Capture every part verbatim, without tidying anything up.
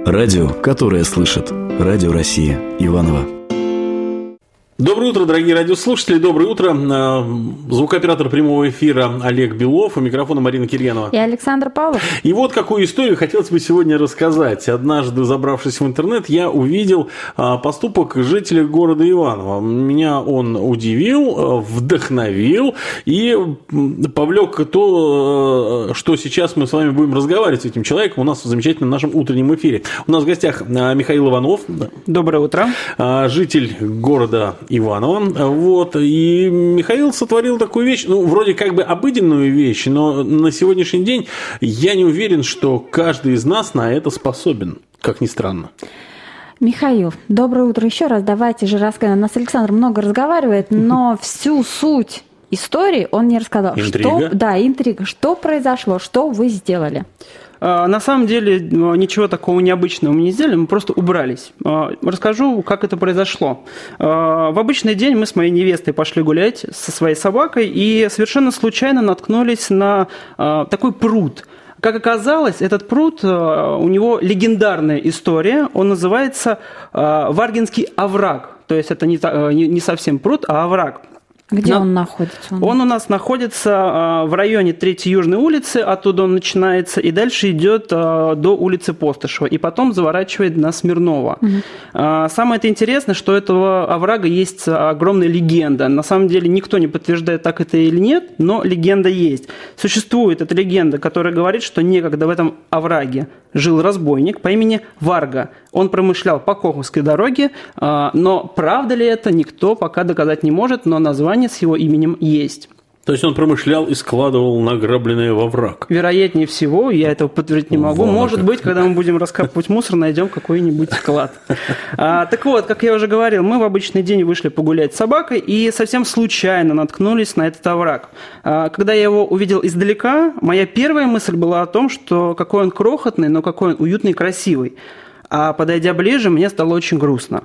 Радио, которое слышит. Радио Россия. Иваново. Доброе утро, дорогие радиослушатели, доброе утро. Звукооператор прямого эфира Олег Белов, у микрофона Марина Кирьянова. И Александр Павлов. И вот какую историю хотелось бы сегодня рассказать. Однажды, забравшись в интернет, я увидел поступок жителя города Иваново. Меня он удивил, вдохновил и повлек то, что сейчас мы с вами будем разговаривать с этим человеком у нас в замечательном нашем утреннем эфире. У нас в гостях Михаил Иванов. Доброе утро. Житель города Иваново. Вот. И Михаил сотворил такую вещь, ну, вроде как бы обыденную вещь, но на сегодняшний день я не уверен, что каждый из нас на это способен, как ни странно. Михаил, доброе утро еще раз. Давайте же рассказывать. У нас Александр много разговаривает, но всю суть истории он не рассказал. Интрига. Что, да, интрига. Что произошло, что вы сделали? На самом деле ничего такого необычного мы не сделали, мы просто убрались. Расскажу, как это произошло. В обычный день мы с моей невестой пошли гулять со своей собакой и совершенно случайно наткнулись на такой пруд. Как оказалось, этот пруд, у него легендарная история, он называется Варгинский овраг. То есть это не совсем пруд, а овраг. Где На... он находится? Он? он у нас находится в районе третьей Южной улицы, оттуда он начинается, и дальше идет до улицы Постышева, и потом заворачивает на Смирнова. Угу. Самое это интересное, что у этого оврага есть огромная легенда. На самом деле никто не подтверждает, так это или нет, но легенда есть. Существует эта легенда, которая говорит, что некогда в этом овраге жил разбойник по имени Варга. Он промышлял по Коховской дороге, но правда ли это, никто пока доказать не может, но название с его именем есть. То есть он промышлял и складывал награбленное во враг? Вероятнее всего, я этого подтвердить не могу. Вон Может как. быть, когда мы будем раскапывать мусор, найдем какой-нибудь клад. А, так вот, как я уже говорил, мы в обычный день вышли погулять с собакой и совсем случайно наткнулись на этот овраг. А, когда я его увидел издалека, моя первая мысль была о том, что какой он крохотный, но какой он уютный и красивый. А подойдя ближе, мне стало очень грустно.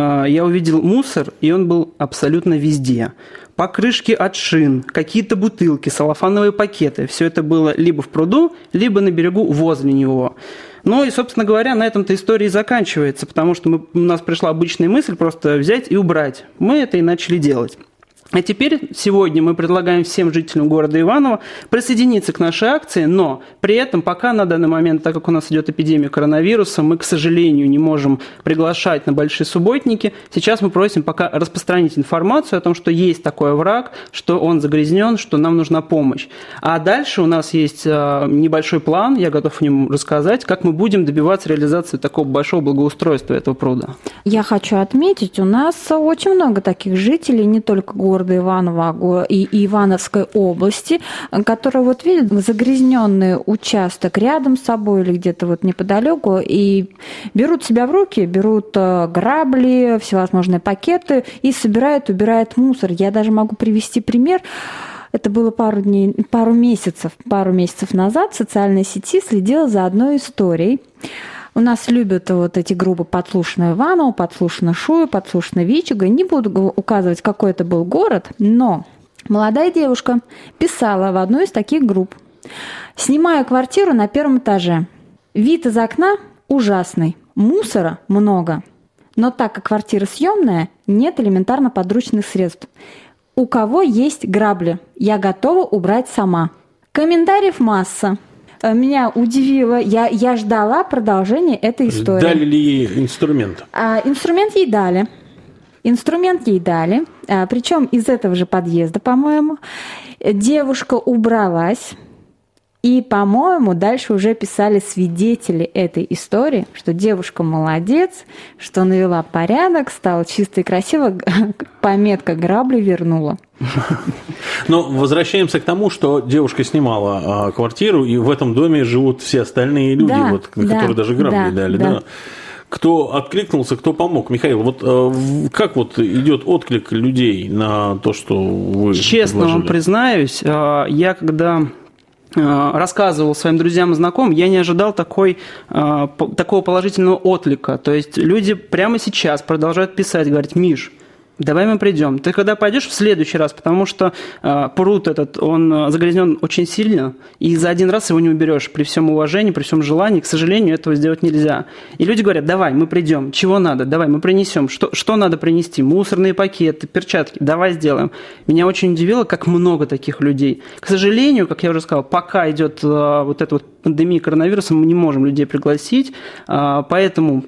Я увидел мусор, и он был абсолютно везде. Покрышки от шин, какие-то бутылки, салофановые пакеты. Все это было либо в пруду, либо на берегу возле него. Ну и, собственно говоря, на этом-то история и заканчивается, потому что мы, у нас пришла обычная мысль просто взять и убрать. Мы это и начали делать. А теперь сегодня мы предлагаем всем жителям города Иваново присоединиться к нашей акции, но при этом пока на данный момент, так как у нас идет эпидемия коронавируса, мы, к сожалению, не можем приглашать на большие субботники. Сейчас мы просим пока распространить информацию о том, что есть такой овраг, что он загрязнен, что нам нужна помощь. А дальше у нас есть небольшой план, я готов о нем рассказать, как мы будем добиваться реализации такого большого благоустройства этого пруда. Я хочу отметить, у нас очень много таких жителей, не только города Иваново и Ивановской области, которые вот видят загрязненный участок рядом с собой или где-то вот неподалеку и берут себя в руки, берут грабли, всевозможные пакеты и собирают, убирают мусор. Я даже могу привести пример. Это было пару дней, пару месяцев, пару месяцев назад в социальной сети следила за одной историей. У нас любят вот эти группы «Подслушано Иваново», «Подслушано Шуя», «Подслушано Вичуга». Не буду указывать, какой это был город, но молодая девушка писала в одной из таких групп: «Снимаю квартиру на первом этаже. Вид из окна ужасный, мусора много. Но так как квартира съемная, нет элементарно подручных средств. У кого есть грабли? Я готова убрать сама». Комментариев масса. Меня удивило, я, я ждала продолжения этой истории. Дали ли ей инструмент? А, инструмент ей дали. Инструмент ей дали, а, причем из этого же подъезда, по-моему. Девушка убралась. И, по-моему, дальше уже писали свидетели этой истории, что девушка молодец, что навела порядок, стала чисто и красиво, пометка «грабли вернула». Но возвращаемся к тому, что девушка снимала а, квартиру, и в этом доме живут все остальные люди, да, вот, да, которые даже грабли да, дали. Да. Да. Кто откликнулся, кто помог? Михаил, вот э, как вот идет отклик людей на то, что вы Честно предложили? вам признаюсь, э, я когда рассказывал своим друзьям и знакомым, я не ожидал такой, такого положительного отклика. То есть люди прямо сейчас продолжают писать, говорят: Миш, давай мы придем. Ты когда пойдешь в следующий раз, потому что э, пруд этот, он загрязнен очень сильно, и за один раз его не уберешь при всем уважении, при всем желании. К сожалению, этого сделать нельзя. И люди говорят, давай, мы придем. Чего надо? Давай, мы принесем. Что, что надо принести? Мусорные пакеты, перчатки. Давай сделаем. Меня очень удивило, как много таких людей. К сожалению, как я уже сказал, пока идет э, вот эта вот пандемия коронавируса, мы не можем людей пригласить, э, поэтому...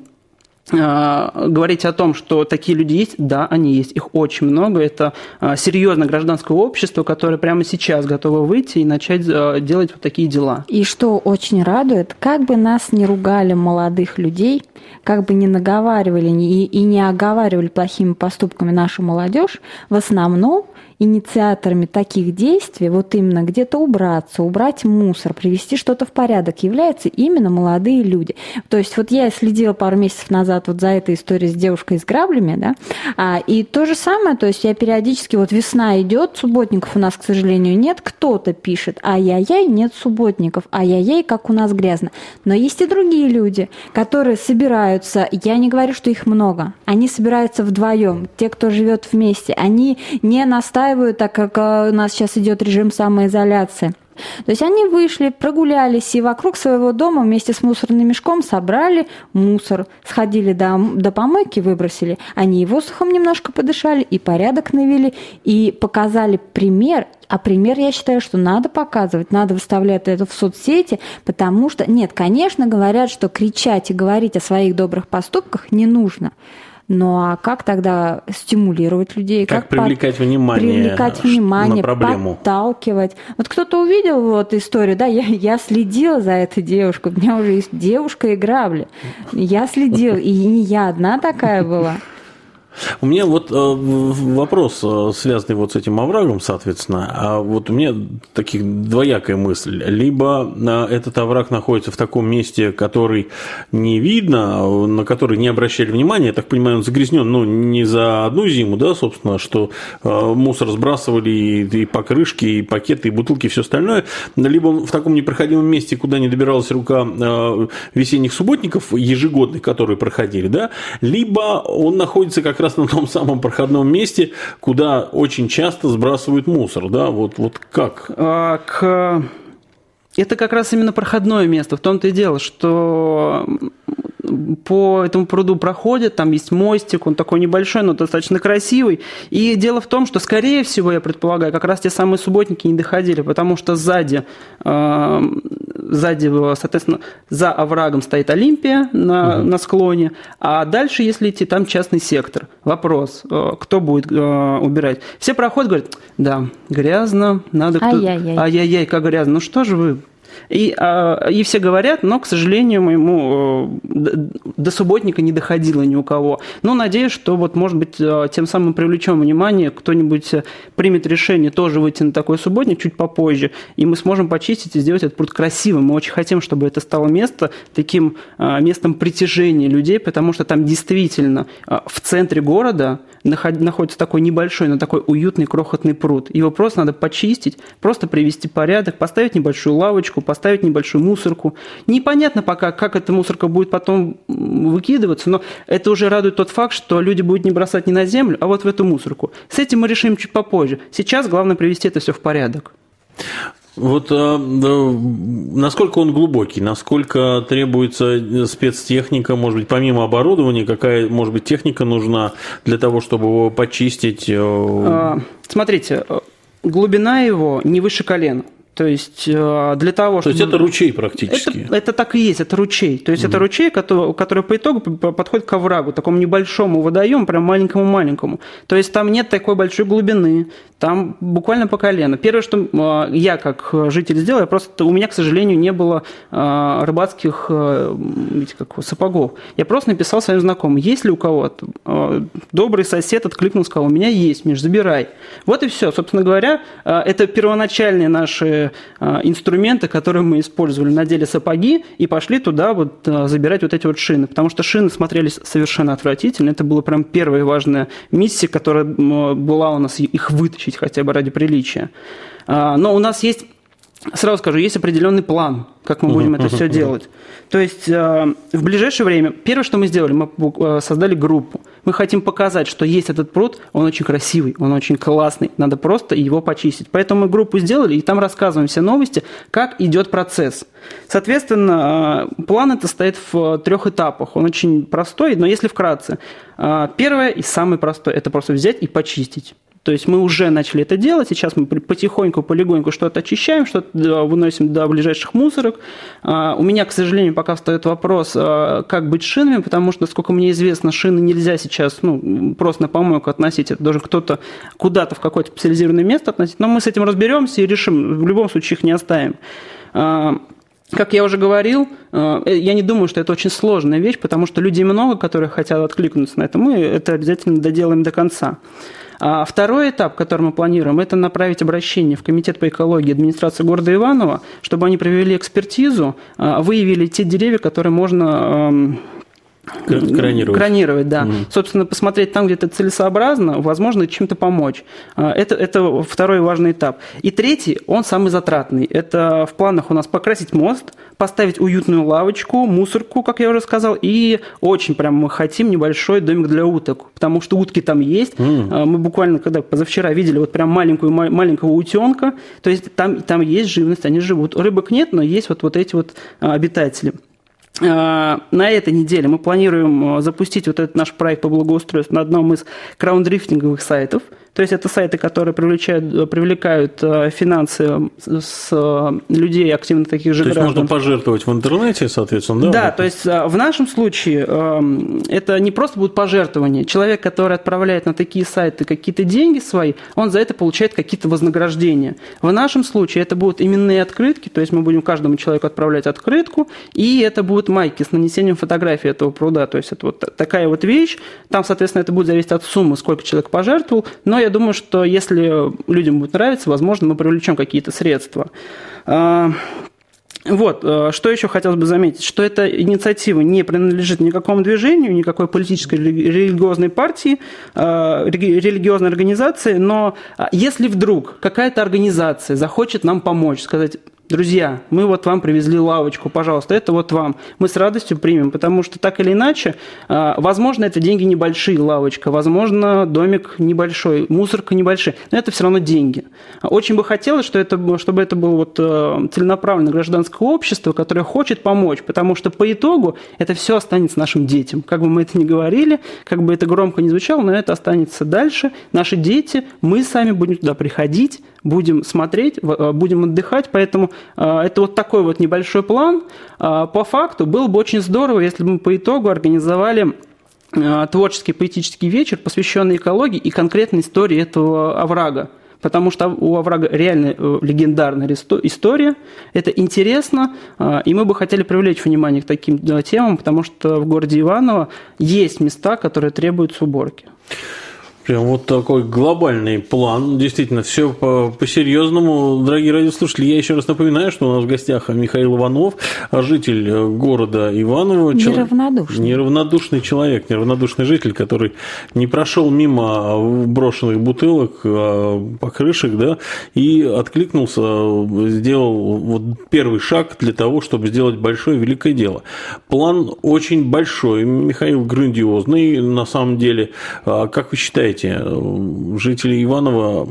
говорить о том, что такие люди есть, да, они есть, их очень много. Это серьезное гражданское общество, которое прямо сейчас готово выйти и начать делать вот такие дела. И что очень радует, как бы нас не ругали молодых людей, как бы не наговаривали и, и не оговаривали плохими поступками нашу молодежь, в основном инициаторами таких действий, вот именно где-то убраться, убрать мусор, привести что-то в порядок, являются именно молодые люди. То есть вот я следила пару месяцев назад вот за этой историей с девушкой с граблями, да, а, и то же самое, то есть я периодически, вот весна идет, субботников у нас, к сожалению, нет, кто-то пишет, ай-яй-яй, нет субботников, ай-яй-яй, как у нас грязно. Но есть и другие люди, которые собираются, я не говорю, что их много, они собираются вдвоем, те, кто живет вместе, они не настаивают, так как у нас сейчас идет режим самоизоляции. То есть они вышли, прогулялись и вокруг своего дома вместе с мусорным мешком собрали мусор, сходили до, до помойки, выбросили. Они и воздухом немножко подышали, и порядок навели, и показали пример. А пример, я считаю, что надо показывать, надо выставлять это в соцсети, потому что, нет, конечно, говорят, что кричать и говорить о своих добрых поступках не нужно. Ну а как тогда стимулировать людей? Как, как привлекать под... внимание, привлекать внимание, на проблему? Подталкивать. Вот кто-то увидел вот историю, да, я, я следила за этой девушкой, у меня уже есть девушка и грабли. Я следила, и не я одна такая была. У меня вот э, вопрос, э, связанный вот с этим оврагом, соответственно. А вот у меня таких двоякая мысль. Либо э, этот овраг находится в таком месте, который не видно, на который не обращали внимания. Я так понимаю, он загрязнен, ну, не за одну зиму, да, собственно, что э, мусор сбрасывали и, и покрышки, и пакеты, и бутылки, и все остальное. Либо он в таком непроходимом месте, куда не добиралась рука э, весенних субботников ежегодных, которые проходили, да, либо он находится как раз на том самом проходном месте, куда очень часто сбрасывают мусор, да, вот, вот как? А, к... Это как раз именно проходное место, в том-то и дело, что по этому пруду проходят, там есть мостик, он такой небольшой, но достаточно красивый. И дело в том, что, скорее всего, я предполагаю, как раз те самые субботники не доходили, потому что сзади, э, сзади, соответственно, за оврагом стоит Олимпия на, угу. на склоне, а дальше, если идти, там частный сектор. Вопрос, э, кто будет э, убирать? Все проходят, говорят, да, грязно, надо кто-то... Ай-яй-яй. Ай-яй-яй, как грязно. Ну что же вы... И, и все говорят, но, к сожалению, моему до субботника не доходило ни у кого. Но надеюсь, что, вот, может быть, тем самым привлечем внимание, кто-нибудь примет решение тоже выйти на такой субботник чуть попозже, и мы сможем почистить и сделать этот пруд красивым. Мы очень хотим, чтобы это стало место таким местом притяжения людей, потому что там действительно в центре города находится такой небольшой, но такой уютный, крохотный пруд. Его просто надо почистить, просто привести порядок, поставить небольшую лавочку, поставить небольшую мусорку. Непонятно пока, как эта мусорка будет потом выкидываться, но это уже радует тот факт, что люди будут не бросать не на землю, а вот в эту мусорку. С этим мы решим чуть попозже. Сейчас главное привести это все в порядок. Вот а, да, насколько он глубокий, насколько требуется спецтехника, может быть, помимо оборудования, какая, может быть, техника нужна для того, чтобы его почистить? Смотрите, глубина его не выше колена. То есть для того, чтобы... То есть это ручей практически? Это, это так и есть, это ручей. То есть mm-hmm. это ручей, который, который по итогу подходит к оврагу, такому небольшому водоему, прям маленькому-маленькому. То есть там нет такой большой глубины, там буквально по колено. Первое, что я как житель сделал, я просто, у меня, к сожалению, не было рыбацких видите, как, сапогов. Я просто написал своим знакомым, есть ли у кого-то. Добрый сосед откликнулся, сказал, у меня есть, Миш, забирай. Вот и все. Собственно говоря, это первоначальные наши инструменты, которые мы использовали, надели сапоги и пошли туда вот забирать вот эти вот шины, потому что шины смотрелись совершенно отвратительно. Это была прям первая важная миссия, которая была у нас, их вытащить хотя бы ради приличия. Но у нас есть, сразу скажу, есть определенный план, как мы будем uh-huh, это все uh-huh. делать. То есть в ближайшее время, первое, что мы сделали, мы создали группу. Мы хотим показать, что есть этот пруд, он очень красивый, он очень классный, надо просто его почистить. Поэтому мы группу сделали, и там рассказываем все новости, как идет процесс. Соответственно, план это стоит в трех этапах. Он очень простой, но если вкратце. Первое и самое простое – это просто взять и почистить. То есть мы уже начали это делать, сейчас мы потихоньку, полегоньку что-то очищаем, что-то выносим до ближайших мусорок. У меня, к сожалению, пока встает вопрос, как быть с шинами, потому что, насколько мне известно, шины нельзя сейчас ну, просто на помойку относить, это должен кто-то куда-то в какое-то специализированное место относить, но мы с этим разберемся и решим, в любом случае их не оставим. Как я уже говорил, я не думаю, что это очень сложная вещь, потому что людей много, которые хотят откликнуться на это, мы это обязательно доделаем до конца. А второй этап, который мы планируем, это направить обращение в Комитет по экологии администрации города Иваново, чтобы они провели экспертизу, выявили те деревья, которые можно Кронировать. Кронировать, да. Mm. Собственно, посмотреть там, где это целесообразно, возможно, чем-то помочь. Это, это второй важный этап. И третий, он самый затратный. Это в планах у нас покрасить мост, поставить уютную лавочку, мусорку, как я уже сказал, и очень прям мы хотим небольшой домик для уток, потому что утки там есть. Mm. Мы буквально, когда позавчера видели вот прям маленькую, маленького утенка, то есть там, там есть живность, они живут. Рыбок нет, но есть вот, вот эти вот обитатели. На этой неделе мы планируем запустить вот этот наш проект по благоустройству на одном из краундрифтинговых сайтов. То есть это сайты, которые привлекают, привлекают финансы с людей, активно таких же то граждан. То есть можно пожертвовать в интернете, соответственно, да? Да, то есть в нашем случае это не просто будут пожертвования. Человек, который отправляет на такие сайты какие-то деньги свои, он за это получает какие-то вознаграждения. В нашем случае это будут именные открытки, то есть мы будем каждому человеку отправлять открытку, и это будут майки с нанесением фотографии этого пруда. То есть это вот такая вот вещь. Там, соответственно, это будет зависеть от суммы, сколько человек пожертвовал, но я думаю, что если людям будет нравиться, возможно, мы привлечем какие-то средства. Вот, что еще хотелось бы заметить, что эта инициатива не принадлежит никакому движению, никакой политической религиозной партии, религиозной организации, но если вдруг какая-то организация захочет нам помочь, сказать: друзья, мы вот вам привезли лавочку, пожалуйста, это вот вам. Мы с радостью примем, потому что так или иначе, возможно, это деньги небольшие, лавочка, возможно, домик небольшой, мусорка небольшая, но это все равно деньги. Очень бы хотелось, что это, чтобы это было вот целенаправленное гражданское общество, которое хочет помочь, потому что по итогу это все останется нашим детям. Как бы мы это ни говорили, как бы это громко ни звучало, но это останется дальше. Наши дети, мы сами будем туда приходить, будем смотреть, будем отдыхать, поэтому это вот такой вот небольшой план. По факту было бы очень здорово, если бы мы по итогу организовали творческий поэтический вечер, посвященный экологии и конкретной истории этого оврага. Потому что у оврага реально легендарная история, это интересно, и мы бы хотели привлечь внимание к таким темам, потому что в городе Иваново есть места, которые требуют уборки. Прям вот такой глобальный план. Действительно, все по-серьезному. Дорогие радиослушатели, я еще раз напоминаю, что у нас в гостях Михаил Иванов, житель города Иваново. Неравнодушный. Неравнодушный человек, неравнодушный житель, который не прошел мимо брошенных бутылок, покрышек, да, и откликнулся, сделал вот первый шаг для того, чтобы сделать большое великое дело. План очень большой, Михаил, грандиозный, на самом деле. Как вы считаете, жители Иванова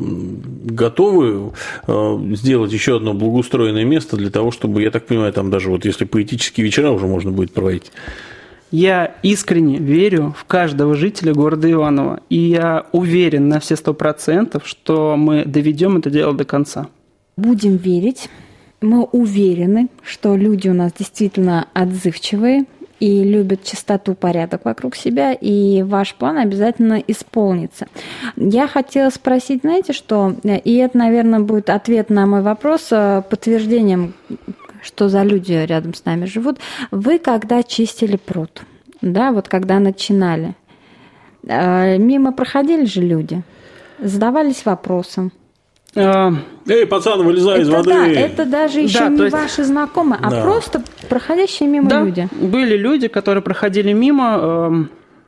готовы сделать еще одно благоустроенное место для того, чтобы, я так понимаю, там даже вот если поэтические вечера уже можно будет проводить? Я искренне верю в каждого жителя города Иваново, и я уверен на все сто процентов, что мы доведем это дело до конца. Будем верить. Мы уверены, что люди у нас действительно отзывчивые и любят чистоту, порядок вокруг себя, и ваш план обязательно исполнится. Я хотела спросить, знаете что, и это, наверное, будет ответ на мой вопрос, подтверждением, что за люди рядом с нами живут. Вы когда чистили пруд, да, вот когда начинали, мимо проходили же люди, задавались вопросом. Эй, пацан, вылезай это, из воды. Да, это даже еще да, не есть... ваши знакомые, а да. просто проходящие мимо да, люди. Были люди, которые проходили мимо,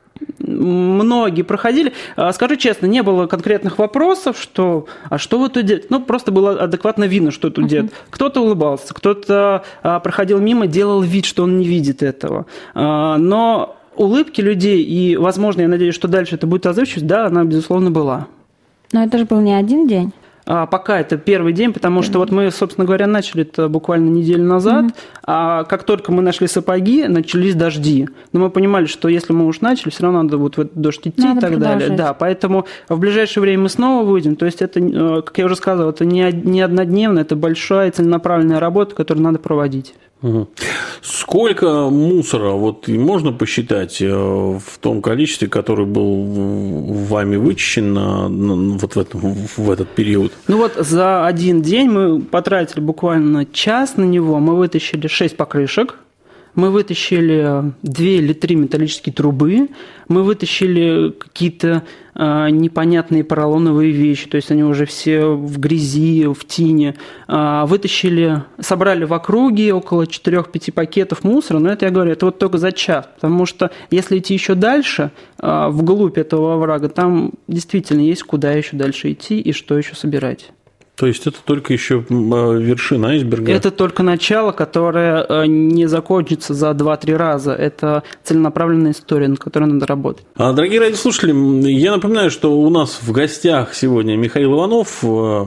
многие проходили. Скажу честно, не было конкретных вопросов, что а что вы тут делаете? Ну, просто было адекватно видно, что тут uh-huh. делают. Кто-то улыбался, кто-то проходил мимо, делал вид, что он не видит этого. Но улыбки людей и, возможно, я надеюсь, что дальше это будет отзывчивость, да, она, безусловно, была. Но это же был не один день. А, пока это первый день, потому что вот мы, собственно говоря, начали это буквально неделю назад, mm-hmm. а как только мы нашли сапоги, начались дожди. Но мы понимали, что если мы уж начали, все равно надо будет в этот дождь идти надо и так продолжать. Далее. Да, поэтому в ближайшее время мы снова выйдем. То есть это, как я уже сказал, это не, не однодневно, это большая целенаправленная работа, которую надо проводить. Угу. Сколько мусора вот можно посчитать в том количестве, который был вами вычищен на, на, вот в, этом, в этот период? Ну вот за один день мы потратили буквально час на него, мы вытащили шесть покрышек, мы вытащили две или три металлические трубы, мы вытащили какие-то э, непонятные поролоновые вещи, то есть они уже все в грязи, в тине. Э, вытащили, собрали в округе около четыре-пять пакетов мусора, но это, я говорю, это вот только за час, потому что если идти еще дальше, э, вглубь этого оврага, там действительно есть куда еще дальше идти и что еще собирать. То есть это только еще вершина айсберга? Это только начало, которое не закончится за два-три раза. Это целенаправленная история, над которой надо работать. Дорогие радиослушатели, я напоминаю, что у нас в гостях сегодня Михаил Иванов,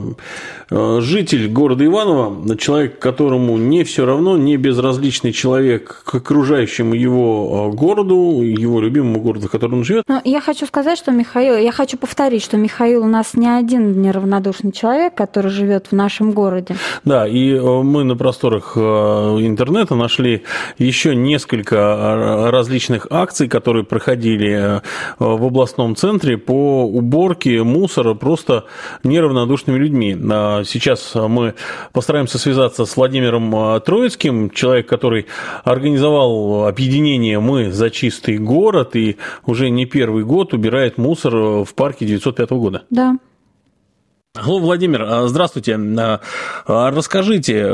житель города Иваново, человек, которому не все равно, не безразличный человек к окружающему его городу, его любимому городу, в котором он живет. Но я хочу сказать, что Михаил, я хочу повторить, что Михаил у нас не один неравнодушный человек, который который живет в нашем городе. Да, и мы на просторах интернета нашли еще несколько различных акций, которые проходили в областном центре по уборке мусора просто неравнодушными людьми. Сейчас мы постараемся связаться с Владимиром Троицким, человек, который организовал объединение «Мы за чистый город» и уже не первый год убирает мусор в парке девятьсот пятого года. Да. Алло, Владимир, здравствуйте. Расскажите,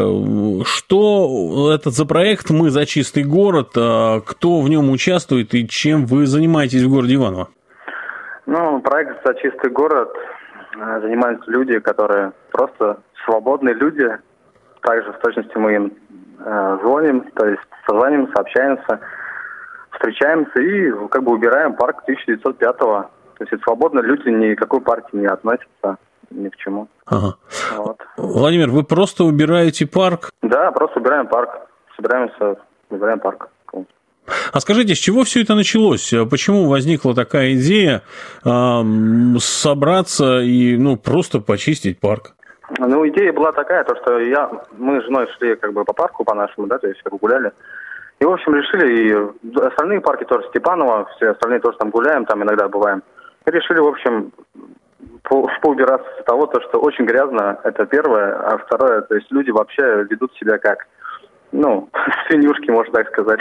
что это за проект «Мы за чистый город», кто в нем участвует и чем вы занимаетесь в городе Иваново? Ну, проект «За чистый город» занимаются люди, которые просто свободные люди. Также в точности мы им звоним, то есть созваниваемся, общаемся, встречаемся и как бы убираем парк тысяча девятьсот пятого. То есть это свободные люди, ни к какой партии не относятся. Ни к чему. Ага. Вот. Владимир, вы просто убираете парк? Да, просто убираем парк. Собираемся, убираем парк. А скажите, с чего все это началось? Почему возникла такая идея э, собраться и ну, просто почистить парк? Ну, идея была такая, то, что я, мы с женой шли как бы по парку по нашему, да, то есть гуляли. И, в общем, решили, и остальные парки тоже, Степаново, все остальные тоже там гуляем, там иногда бываем. И решили, в общем, по, поубираться с того, то, что очень грязно, это первое, а второе, то есть люди вообще ведут себя как, ну, свинюшки, можно так сказать.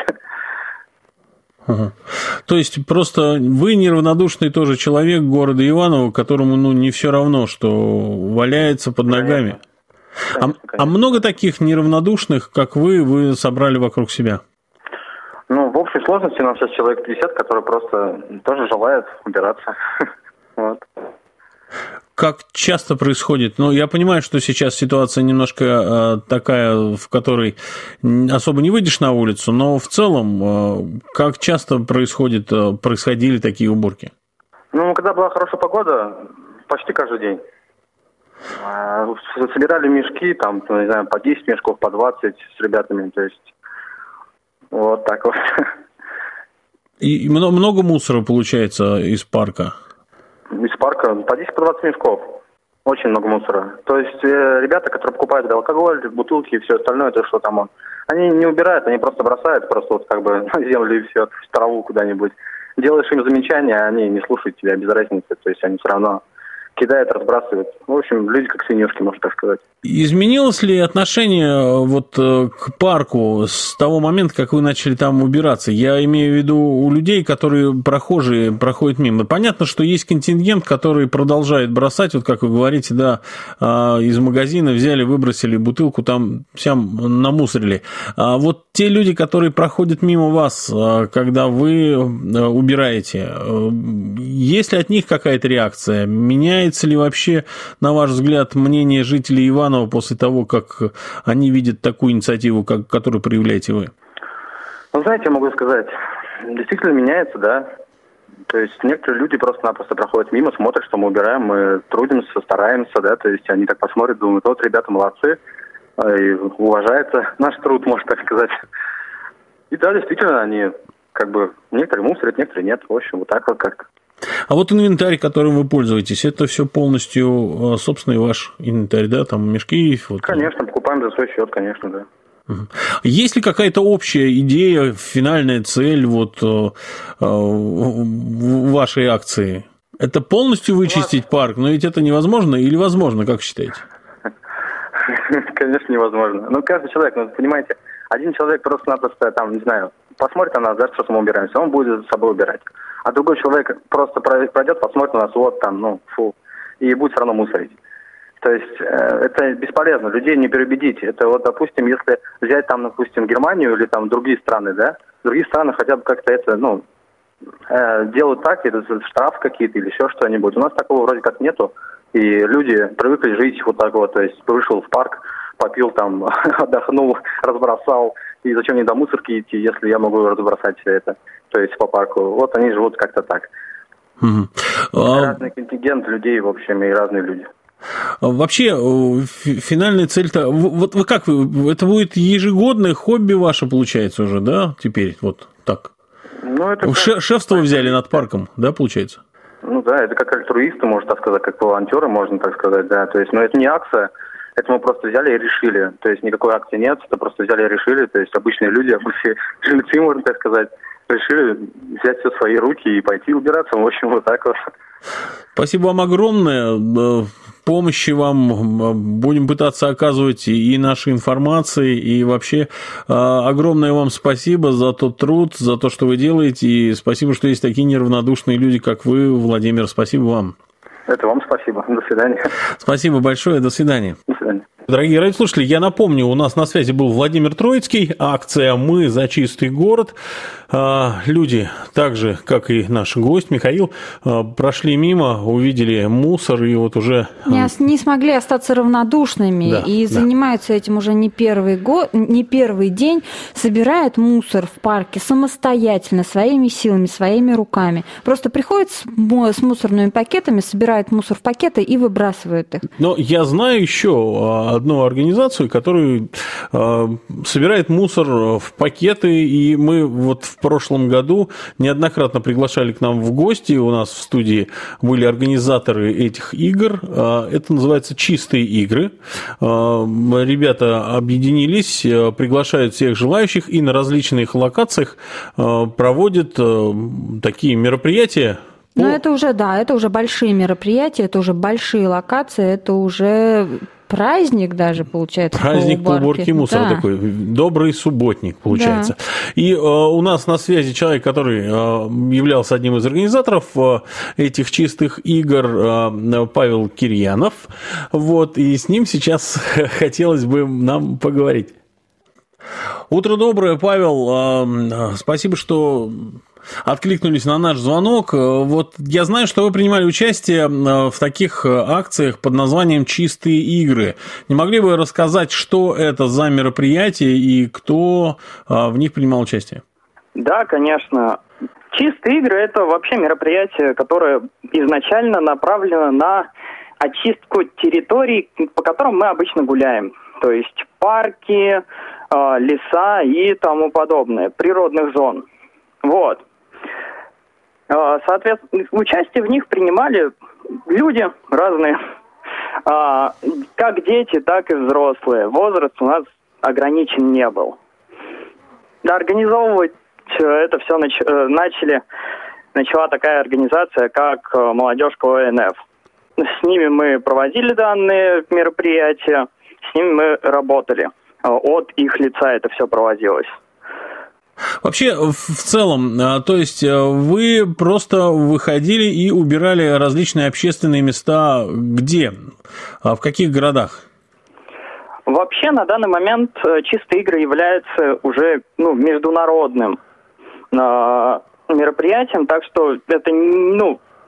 Ага. То есть просто вы неравнодушный тоже человек города Иваново, которому ну не все равно, что валяется под ногами. Конечно, конечно, конечно. А, а много таких неравнодушных, как вы, вы собрали вокруг себя? Ну, в общей сложности у нас сейчас человек пятьдесят, которые просто тоже желают убираться. Вот. Как часто происходит? Ну, я понимаю, что сейчас ситуация немножко э, такая, в которой особо не выйдешь на улицу, но в целом, э, как часто происходит, э, происходили такие уборки? Ну, когда была хорошая погода, почти каждый день. Э, собирали мешки, там, не знаю, по десять мешков, по двадцать с ребятами, то есть вот так вот. И много мусора получается из парка? Из парка по десять, по двадцать мешков. Очень много мусора. То есть э, ребята, которые покупают алкоголь, бутылки и все остальное, то, что там он, они не убирают, они просто бросают, просто вот как бы на землю и все, в траву куда-нибудь. Делаешь им замечания, они не слушают тебя без разницы. То есть они все равно кидают, разбрасывают. В общем, люди как свинюшки, можно так сказать. Изменилось ли отношение вот к парку с того момента, как вы начали там убираться? Я имею в виду у людей, которые прохожие проходят мимо. Понятно, что есть контингент, который продолжает бросать, вот как вы говорите, да, из магазина взяли, выбросили бутылку, там всем намусорили. А вот те люди, которые проходят мимо вас, когда вы убираете, есть ли от них какая-то реакция? Меняется ли вообще, на ваш взгляд, мнение жителей Иваново после того, как они видят такую инициативу, как, которую проявляете вы? Ну, знаете, я могу сказать, действительно меняется, да. То есть некоторые люди просто-напросто проходят мимо, смотрят, что мы убираем, мы трудимся, стараемся, да, то есть они так посмотрят, думают, вот, ребята молодцы, и уважается наш труд, можно так сказать. И да, действительно, они как бы некоторые мусорят, некоторые нет, в общем, вот так вот как-то. А вот инвентарь, которым вы пользуетесь, это все полностью собственный ваш инвентарь, да, там мешки? Вот. Конечно, покупаем за свой счет, конечно, да. Есть ли какая-то общая идея, финальная цель вот э, вашей акции? Это полностью вычистить парк, но ведь это невозможно или возможно, как считаете? Конечно, невозможно. Ну, каждый человек, ну, понимаете, один человек просто-напросто, там, не знаю, посмотрит на нас, да, что мы убираемся, он будет за собой убирать. А другой человек просто пройдет, посмотрит на нас, вот там, ну, фу, и будет все равно мусорить. То есть э, это бесполезно, людей не переубедить. Это вот, допустим, если взять там, допустим, Германию или там другие страны, да, другие страны хотя бы как-то это, ну, э, делают так, это штраф какие-то или еще что-нибудь. У нас такого вроде как нету, и люди привыкли жить вот так вот, то есть вышел в парк, попил там, отдохнул, разбросал, и зачем мне до мусорки идти, если я могу разбросать все это, то есть по парку. Вот они живут как-то так. Угу. Разный контингент людей, в общем, и разные люди. Вообще, финальная цель-то... Вот вы как, это будет ежегодное хобби ваше, получается, уже, да, теперь, вот так? Ну, это как... Шефство взяли над парком, да, получается? Ну да, это как альтруисты, можно так сказать, как волонтеры, можно так сказать, да. То есть, но это не акция, это мы просто взяли и решили. То есть никакой акции нет, это просто взяли и решили. То есть обычные люди, обычные жильцы, можно так сказать, решили взять все в свои руки и пойти убираться. В общем, вот так вот. Спасибо вам огромное. Помощи вам будем пытаться оказывать и нашей информацией, и вообще огромное вам спасибо за тот труд, за то, что вы делаете, и спасибо, что есть такие неравнодушные люди, как вы, Владимир. Спасибо вам. Это вам спасибо. До свидания. Спасибо большое. До свидания. До свидания. Дорогие радиослушатели, я напомню, у нас на связи был Владимир Троицкий, акция «Мы за чистый город». Люди, так же, как и наш гость Михаил, прошли мимо, увидели мусор и вот уже... Не, не смогли остаться равнодушными, да, и да. занимаются этим уже не первый год, не первый день, собирают мусор в парке самостоятельно, своими силами, своими руками. Просто приходят с мусорными пакетами, собирают мусор в пакеты и выбрасывают их. Но я знаю еще одну организацию, которая собирает мусор в пакеты, и мы вот в прошлом году неоднократно приглашали к нам в гости, у нас в студии были организаторы этих игр, это называется «Чистые игры». Ребята объединились, приглашают всех желающих и на различных локациях проводят такие мероприятия. Но это уже, да, это уже большие мероприятия, это уже большие локации, это уже... Праздник даже, получается. Праздник по уборке мусора, да. Такой добрый субботник, получается. Да. И э, у нас на связи человек, который э, являлся одним из организаторов э, этих чистых игр, э, Павел Кирьянов. Вот, и с ним сейчас хотелось бы нам поговорить. Утро доброе, Павел. Э, спасибо, что... откликнулись на наш звонок. Вот я знаю, что вы принимали участие в таких акциях под названием «Чистые игры». Не могли бы рассказать, что это за мероприятие и кто в них принимал участие? Да, конечно. «Чистые игры» – это вообще мероприятие, которое изначально направлено на очистку территорий, по которым мы обычно гуляем. То есть парки, леса и тому подобное, природных зон. Вот. Соответственно, участие в них принимали люди разные, как дети, так и взрослые. Возраст у нас ограничен не был. Да, организовывать это все нач- начали, начала такая организация, как «Молодежка О Н Ф». С ними мы проводили данные мероприятия, с ними мы работали. От их лица это все проводилось. Вообще, в целом, то есть вы просто выходили и убирали различные общественные места где? В каких городах? Вообще, на данный момент «Чистые игры» являются уже ну, международным э, мероприятием, так что это, ну,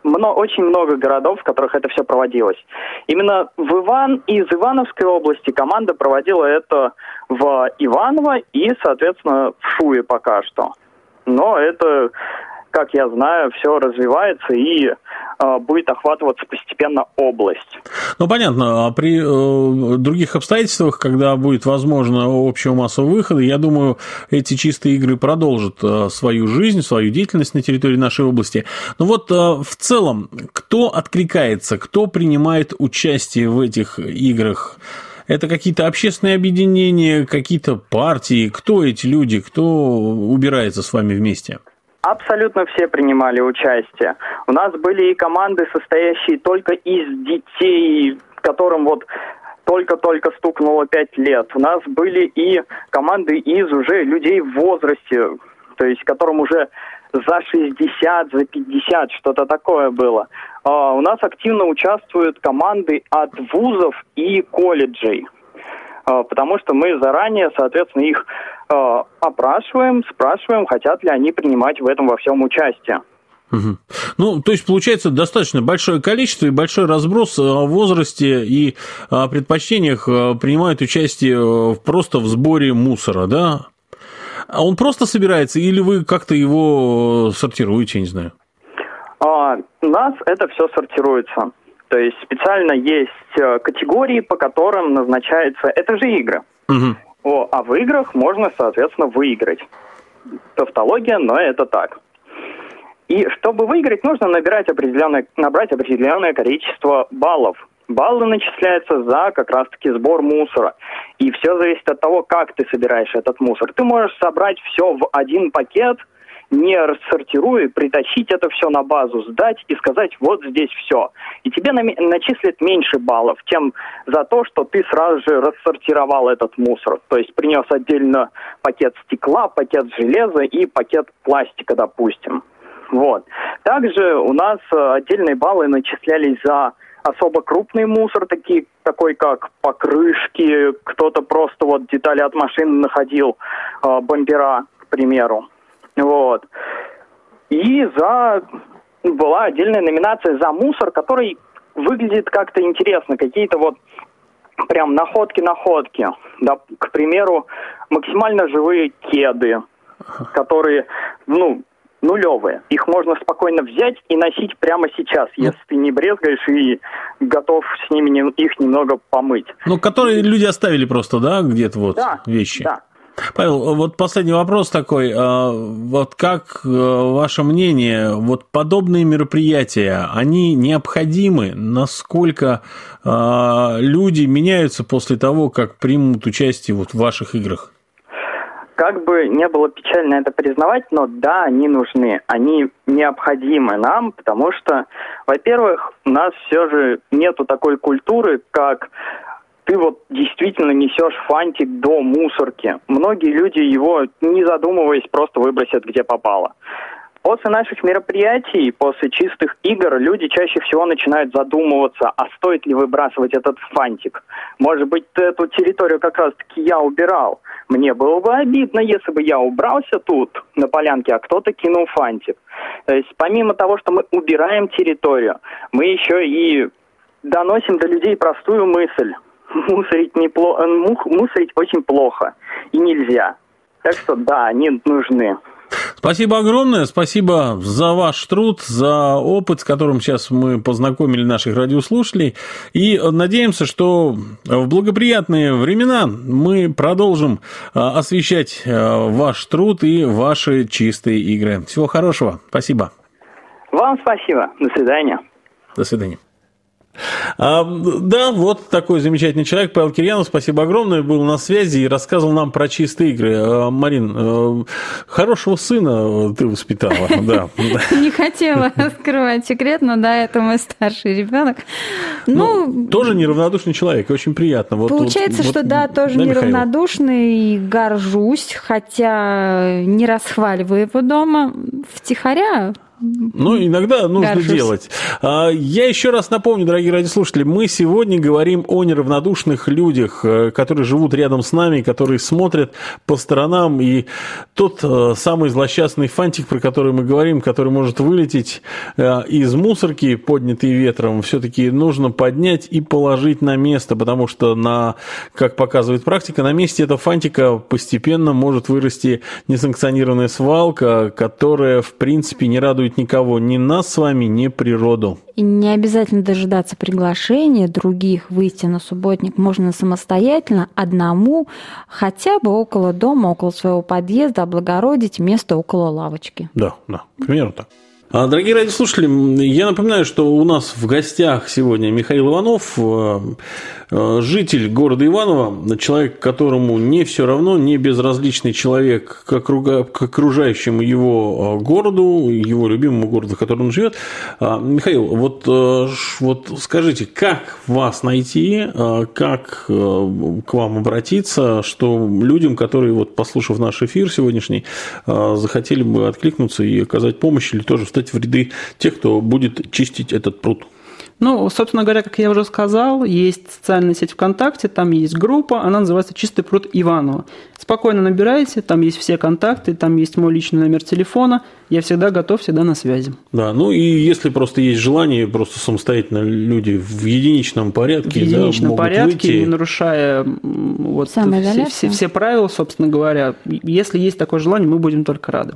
мно, очень много городов, в которых это все проводилось. Именно в Иван, из Ивановской области команда проводила это в Иваново и, соответственно, в Шуе пока что. Но это, как я знаю, все развивается и э, будет охватываться постепенно область. Ну, понятно. А при э, других обстоятельствах, когда будет возможно общего массового выхода, я думаю, эти чистые игры продолжат э, свою жизнь, свою деятельность на территории нашей области. Но вот э, в целом, кто откликается, кто принимает участие в этих играх? Это какие-то общественные объединения, какие-то партии? Кто эти люди, кто убирается с вами вместе? Абсолютно все принимали участие. У нас были и команды, состоящие только из детей, которым вот только-только стукнуло пять лет. У нас были и команды из уже людей в возрасте, то есть которым уже за шестьдесят, за пятьдесят, что-то такое было. А у нас активно участвуют команды от вузов и колледжей, а, потому что мы заранее, соответственно, их а, опрашиваем, спрашиваем, хотят ли они принимать в этом во всем участие. Угу. Ну, то есть, получается, достаточно большое количество и большой разброс в возрасте и предпочтениях принимают участие просто в сборе мусора, да? А он просто собирается, или вы как-то его сортируете, я не знаю? А, у нас это все сортируется. То есть специально есть категории, по которым назначается... Это же игры. Угу. О, а в играх можно, соответственно, выиграть. Тавтология, но это так. И чтобы выиграть, нужно набирать определенное, набрать определенное количество баллов. Баллы начисляются за как раз-таки сбор мусора. И все зависит от того, как ты собираешь этот мусор. Ты можешь собрать все в один пакет, не рассортируя, притащить это все на базу, сдать и сказать, вот здесь все. И тебе начислят меньше баллов, чем за то, что ты сразу же рассортировал этот мусор. То есть принес отдельно пакет стекла, пакет железа и пакет пластика, допустим. Вот. Также у нас отдельные баллы начислялись за особо крупный мусор, такие, такой как покрышки, кто-то просто вот детали от машины находил, э, бампера, к примеру. Вот. И за была отдельная номинация за мусор, который выглядит как-то интересно, какие-то вот прям находки-находки. Да, к примеру, максимально живые кеды, которые, ну, нулевые. Их можно спокойно взять и носить прямо сейчас, если ты не брезгаешь и готов с ними не, их немного помыть. Ну, которые люди оставили просто, да, где-то вот да, вещи. Да. Павел, вот последний вопрос такой. Вот как ваше мнение, вот подобные мероприятия, они необходимы? Насколько люди меняются после того, как примут участие вот в ваших играх? Как бы не было печально это признавать, но да, они нужны, они необходимы нам, потому что, во-первых, у нас все же нету такой культуры, как ты вот действительно несешь фантик до мусорки. Многие люди его, не задумываясь, просто выбросят где попало. После наших мероприятий, после чистых игр, люди чаще всего начинают задумываться, а стоит ли выбрасывать этот фантик. Может быть, эту территорию как раз-таки я убирал. Мне было бы обидно, если бы я убрался тут, на полянке, а кто-то кинул фантик. То есть, помимо того, что мы убираем территорию, мы еще и доносим до людей простую мысль. Мусорить, непло... Мусорить очень плохо и нельзя. Так что да, они нужны. Спасибо огромное, спасибо за ваш труд, за опыт, с которым сейчас мы познакомили наших радиослушателей. И надеемся, что в благоприятные времена мы продолжим освещать ваш труд и ваши чистые игры. Всего хорошего, спасибо. Вам спасибо, до свидания. До свидания. А, да, вот такой замечательный человек, Павел Кирьянов, спасибо огромное, был на связи и рассказывал нам про чистые игры. А, Марин, а, хорошего сына ты воспитала, да. Не хотела скрывать секрет, но да, это мой старший ребенок. Ну, тоже неравнодушный человек, очень приятно. Получается, что да, тоже неравнодушный, и горжусь, хотя не расхваливаю его дома, втихаря Ну, иногда нужно Горжусь. делать. Я еще раз напомню, дорогие радиослушатели, мы сегодня говорим о неравнодушных людях, которые живут рядом с нами, которые смотрят по сторонам. И тот самый злосчастный фантик, про который мы говорим, который может вылететь из мусорки, поднятый ветром, все-таки нужно поднять и положить на место, потому что, на, как показывает практика, на месте этого фантика постепенно может вырасти несанкционированная свалка, которая, в принципе, не радует никого, ни нас с вами, ни природу. И не обязательно дожидаться приглашения других выйти на субботник. Можно самостоятельно, одному, хотя бы около дома, около своего подъезда облагородить место около лавочки. Да, да, к примеру так. Дорогие радиослушатели, я напоминаю, что у нас в гостях сегодня Михаил Иванов, житель города Иваново, человек, которому не все равно, не безразличный человек к окружающему его городу, его любимому городу, в котором он живет. Михаил, вот, вот скажите, как вас найти, как к вам обратиться, что людям, которые, вот, послушав наш эфир сегодняшний, захотели бы откликнуться и оказать помощь, или тоже встать в ряды тех, кто будет чистить этот пруд? Ну, собственно говоря, как я уже сказал, есть социальная сеть ВКонтакте, там есть группа, она называется «Чистый пруд Иваново». Спокойно набирайте, там есть все контакты, там есть мой личный номер телефона, я всегда готов, всегда на связи. Да, ну и если просто есть желание, просто самостоятельно люди в единичном порядке, в единичном да, порядке, выйти, не нарушая вот все, все, все правила, собственно говоря, если есть такое желание, мы будем только рады.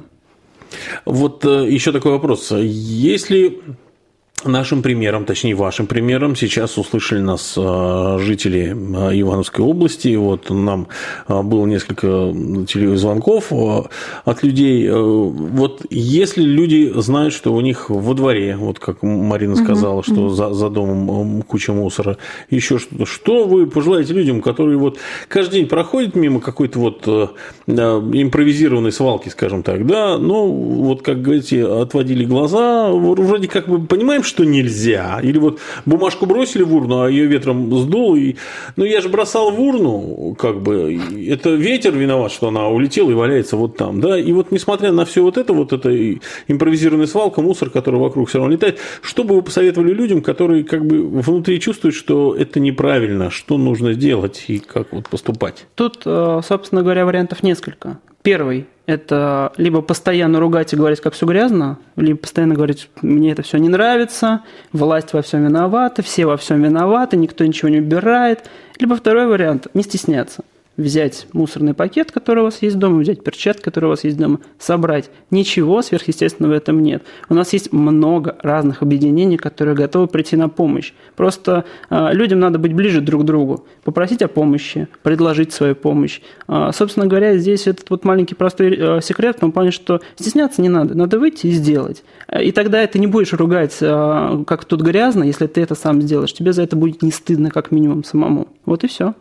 Вот еще такой вопрос. Если нашим примером, точнее вашим примером, сейчас услышали нас жители Ивановской области. Вот нам было несколько телезвонков от людей. Вот если люди знают, что у них во дворе, вот как Марина сказала, угу, что угу. За, за домом куча мусора, еще что-то, что вы пожелаете людям, которые вот каждый день проходят мимо какой-то вот импровизированной свалки, скажем так, да, но вот, как говорите, отводили глаза, вроде как бы понимаем, что нельзя. Или вот бумажку бросили в урну, а ее ветром сдуло. И... Ну, я же бросал в урну, как бы, это ветер виноват, что она улетела и валяется вот там, да. И вот, несмотря на все вот это, вот эта импровизированная свалка, мусор, который вокруг все равно летает, что бы вы посоветовали людям, которые как бы внутри чувствуют, что это неправильно, что нужно делать и как вот поступать? Тут, собственно говоря, вариантов несколько. Первый – это либо постоянно ругать и говорить, как все грязно, либо постоянно говорить, мне это все не нравится, власть во всем виновата, все во всем виноваты, никто ничего не убирает. Либо второй вариант – не стесняться. Взять мусорный пакет, который у вас есть дома, взять перчатки, которые у вас есть дома, собрать. Ничего сверхъестественного в этом нет. У нас есть много разных объединений, которые готовы прийти на помощь. Просто э, людям надо быть ближе друг к другу, попросить о помощи, предложить свою помощь. Э, собственно говоря, здесь этот вот маленький простой э, секрет в том плане, что стесняться не надо, надо выйти и сделать. И тогда ты не будешь ругать, э, как тут грязно, если ты это сам сделаешь. Тебе за это будет не стыдно, как минимум, самому. Вот и все.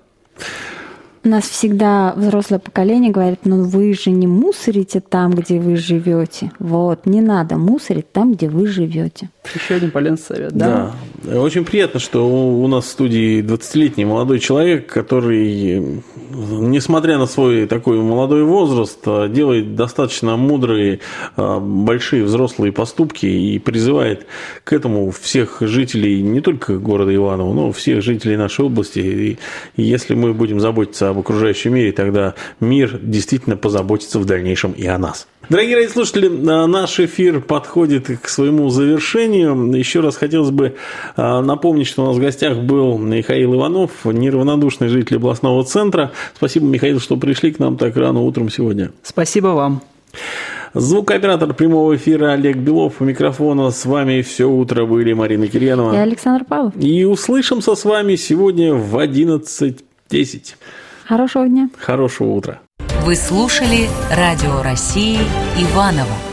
У нас всегда взрослое поколение говорит, ну вы же не мусорите там, где вы живете. Вот, не надо мусорить там, где вы живете. Еще один полезный совет, да? Да. Очень приятно, что у нас в студии двадцатилетний молодой человек, который, несмотря на свой такой молодой возраст, делает достаточно мудрые, большие взрослые поступки и призывает к этому всех жителей не только города Иваново, но всех жителей нашей области. И если мы будем заботиться об окружающем мире, тогда мир действительно позаботится в дальнейшем и о нас. Дорогие радиослушатели, наш эфир подходит к своему завершению. Еще раз хотелось бы напомнить, что у нас в гостях был Михаил Иванов, неравнодушный житель областного центра. Спасибо, Михаил, что пришли к нам так рано утром сегодня. Спасибо вам. Звукооператор прямого эфира Олег Белов. У микрофона с вами все утро были Марина Кирьянова и Александр Павлов. И услышимся с вами сегодня в одиннадцать десять. Хорошего дня. Хорошего утра. Вы слушали Радио России Иваново.